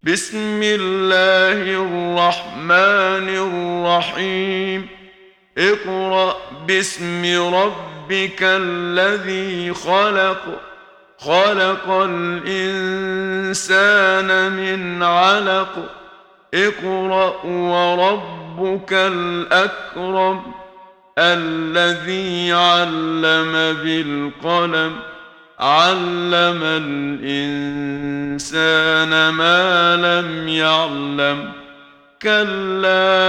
بسم الله الرحمن الرحيم. اقرأ باسم ربك الذي خلق. خلق الإنسان من علق. اقرأ وربك الأكرم الذي علم بالقلم علم الإنسان ما لم يعلم. كلا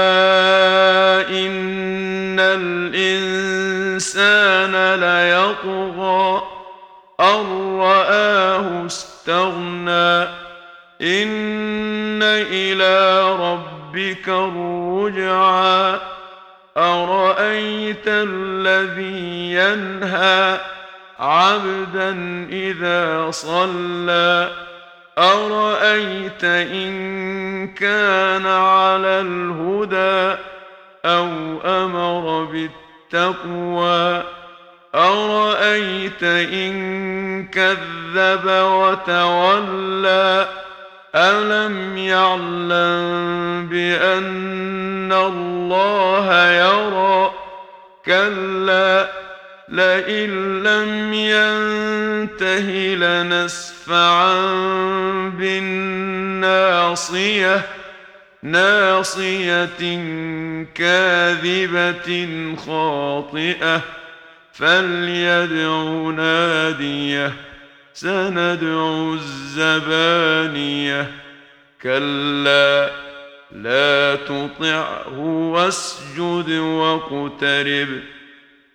إن الإنسان ليطغى أن رآه استغنى. إن إلى ربك الرجعى. أرأيت الذي ينهى عبدا إذا صلى. أرأيت إن كان على الهدى أو أمر بالتقوى. أرأيت إن كذب وتولى. ألم يعلم بأن الله يرى. كلا لئن لم ينته لنسفعا بالناصية. ناصية كاذبة خاطئة فليدع ناديه. سندع الزبانية. كلا لا تطعه واسجد واقترب.